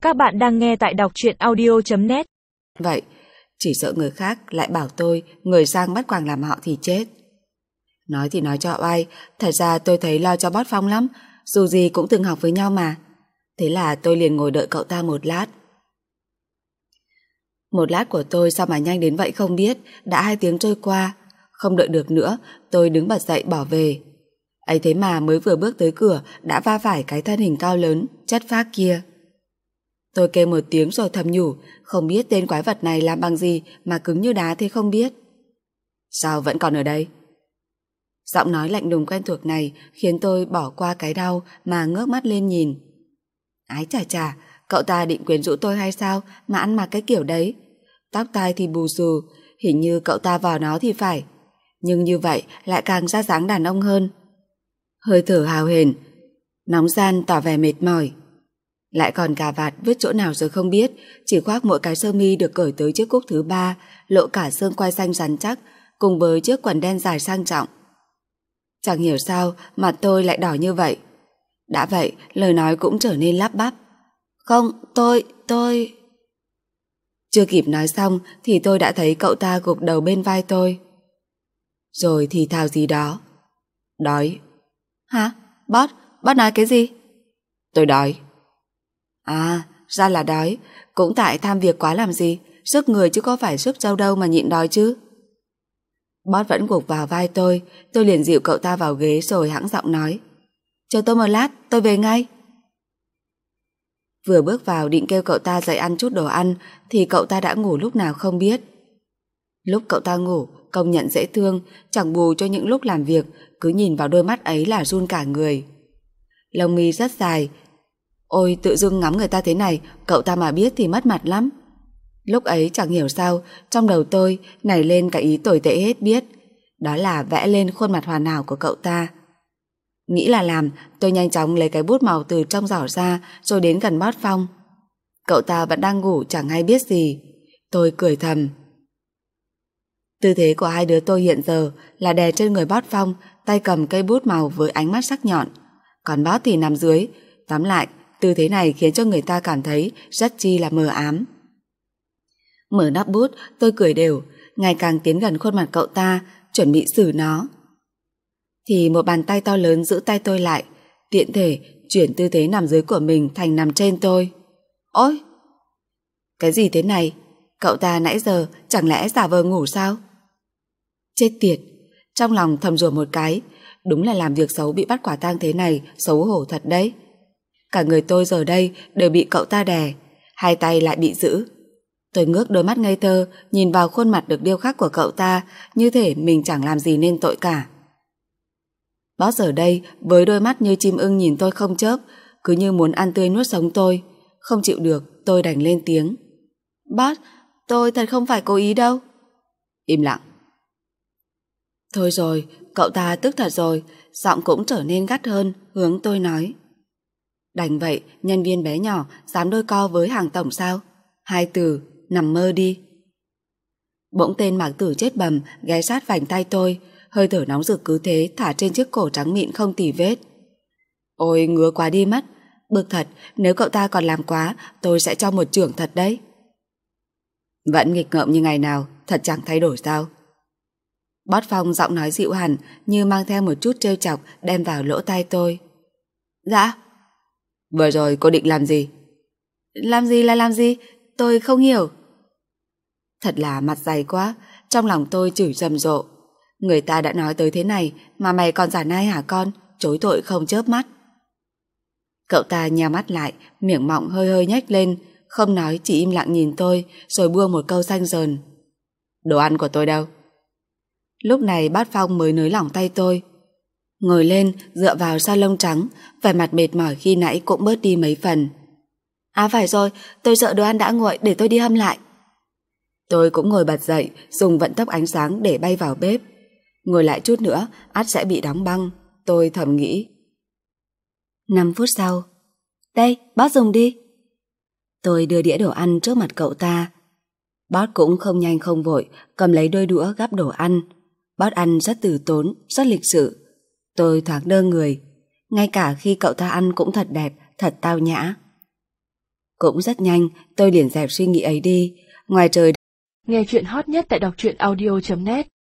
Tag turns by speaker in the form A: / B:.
A: Các bạn đang nghe tại đọc truyện audio.net.
B: Vậy, chỉ sợ người khác lại bảo tôi người sang bắt quàng làm họ thì chết. Nói thì nói cho oai, thật ra tôi thấy lo cho Bót Phong lắm, dù gì cũng từng học với nhau mà. Thế là tôi liền ngồi đợi cậu ta một lát. Một lát của tôi sao mà nhanh đến vậy không biết, đã 2 tiếng trôi qua. Không đợi được nữa, tôi đứng bật dậy bỏ về. Ấy thế mà mới vừa bước tới cửa đã va phải cái thân hình cao lớn, chất phác kia. Tôi kêu một tiếng rồi thầm nhủ, không biết tên quái vật này làm bằng gì mà cứng như đá thế không biết. Sao vẫn còn ở đây? Giọng nói lạnh lùng quen thuộc này khiến tôi bỏ qua cái đau mà ngước mắt lên nhìn. Ái chà chà, cậu ta định quyến rũ tôi hay sao mà ăn mặc cái kiểu đấy? Tóc tai thì bù xù, hình như cậu ta vào nó thì phải. Nhưng như vậy lại càng ra dáng đàn ông hơn. Hơi thở hào hển, nóng ran tỏ vẻ mệt mỏi. Lại còn cà vạt vứt chỗ nào rồi không biết, chỉ khoác mỗi cái sơ mi được cởi tới chiếc cúc thứ 3, lộ cả xương quai xanh rắn chắc, cùng với chiếc quần đen dài sang trọng. Chẳng hiểu sao mặt tôi lại đỏ như vậy. Đã vậy, lời nói cũng trở nên lắp bắp. Không, tôi... Chưa kịp nói xong thì tôi đã thấy cậu ta gục đầu bên vai tôi. Rồi thì thào gì đó. Đói. Hả? Bót nói cái gì? Tôi đói. À, ra là đói. Cũng tại tham việc quá làm gì, sức người chứ có phải sức trâu đâu mà nhịn đói chứ. Bót vẫn gục vào vai tôi liền dịu cậu ta vào ghế rồi hãng giọng nói. Chờ tôi một lát, tôi về ngay. Vừa bước vào định kêu cậu ta dậy ăn chút đồ ăn thì cậu ta đã ngủ lúc nào không biết. Lúc cậu ta ngủ, công nhận dễ thương, chẳng bù cho những lúc làm việc, cứ nhìn vào đôi mắt ấy là run cả người. Lông mi rất dài. Ôi, tự dưng ngắm người ta thế này, cậu ta mà biết thì mất mặt lắm. Lúc ấy chẳng hiểu sao, trong đầu tôi nảy lên cái ý tồi tệ hết biết. Đó là vẽ lên khuôn mặt hoàn hảo của cậu ta. Nghĩ là làm, tôi nhanh chóng lấy cái bút màu từ trong giỏ ra rồi đến gần Bót Phong. Cậu ta vẫn đang ngủ chẳng hay biết gì. Tôi cười thầm. Tư thế của hai đứa tôi hiện giờ là đè trên người Bót Phong, tay cầm cây bút màu với ánh mắt sắc nhọn. Còn Bót thì nằm dưới. Tóm lại, tư thế này khiến cho người ta cảm thấy rất chi là mờ ám. Mở nắp bút, tôi cười đều, ngày càng tiến gần khuôn mặt cậu ta, chuẩn bị xử nó. Thì một bàn tay to lớn giữ tay tôi lại, tiện thể chuyển tư thế nằm dưới của mình thành nằm trên tôi. Ôi! Cái gì thế này? Cậu ta nãy giờ chẳng lẽ giả vờ ngủ sao? Chết tiệt! Trong lòng thầm rủa một cái, đúng là làm việc xấu bị bắt quả tang thế này, xấu hổ thật đấy. Cả người tôi giờ đây đều bị cậu ta đè, hai tay lại bị giữ. Tôi ngước đôi mắt ngây thơ nhìn vào khuôn mặt được điêu khắc của cậu ta, như thể mình chẳng làm gì nên tội cả. Bót giờ đây với đôi mắt như chim ưng nhìn tôi không chớp, cứ như muốn ăn tươi nuốt sống tôi. Không chịu được, tôi đành lên tiếng. Bót, tôi thật không phải cố ý đâu. Im lặng. Thôi rồi, cậu ta tức thật rồi, giọng cũng trở nên gắt hơn, hướng tôi nói. Đành vậy, nhân viên bé nhỏ dám đôi co với hàng tổng sao? 2 từ, nằm mơ đi. Bỗng tên Mạc Tử chết bầm ghé sát vành tay tôi, hơi thở nóng rực cứ thế thả trên chiếc cổ trắng mịn không tì vết. Ôi, ngứa quá đi mất. Bực thật, nếu cậu ta còn làm quá tôi sẽ cho một chưởng thật đấy. Vẫn nghịch ngợm như ngày nào, thật chẳng thay đổi sao? Bót Phong giọng nói dịu hẳn, như mang theo một chút trêu chọc đem vào lỗ tai tôi. Dạ. Vừa rồi cô định làm gì? Làm gì là làm gì? Tôi không hiểu. Thật là mặt dày quá, trong lòng tôi chửi rầm rộ. Người ta đã nói tới thế này mà mày còn giả nai hả con? Chối tội không chớp mắt. Cậu ta nheo mắt lại, miệng mọng hơi hơi nhếch lên, không nói chỉ im lặng nhìn tôi rồi buông một câu xanh dờn. Đồ ăn của tôi đâu? Lúc này Bát Phong mới nới lỏng tay tôi. Ngồi lên dựa vào salon trắng, vẻ mặt mệt mỏi khi nãy cũng bớt đi mấy phần. À phải rồi, tôi sợ đồ ăn đã nguội, để tôi đi hâm lại. Tôi cũng ngồi bật dậy, dùng vận tốc ánh sáng để bay vào bếp. Ngồi lại chút nữa, ắt sẽ bị đóng băng. Tôi thầm nghĩ. 5 phút sau. Đây, bác dùng đi. Tôi đưa đĩa đồ ăn trước mặt cậu ta. Bác cũng không nhanh không vội, cầm lấy đôi đũa gắp đồ ăn. Bác ăn rất từ tốn, rất lịch sự. Tôi thoáng đơ người. Ngay cả khi cậu ta ăn cũng thật đẹp, thật tao nhã. Cũng rất nhanh, tôi liền dẹp suy nghĩ ấy đi. Ngoài trời.
A: Nghe chuyện hot nhất tại đọc truyện audio.net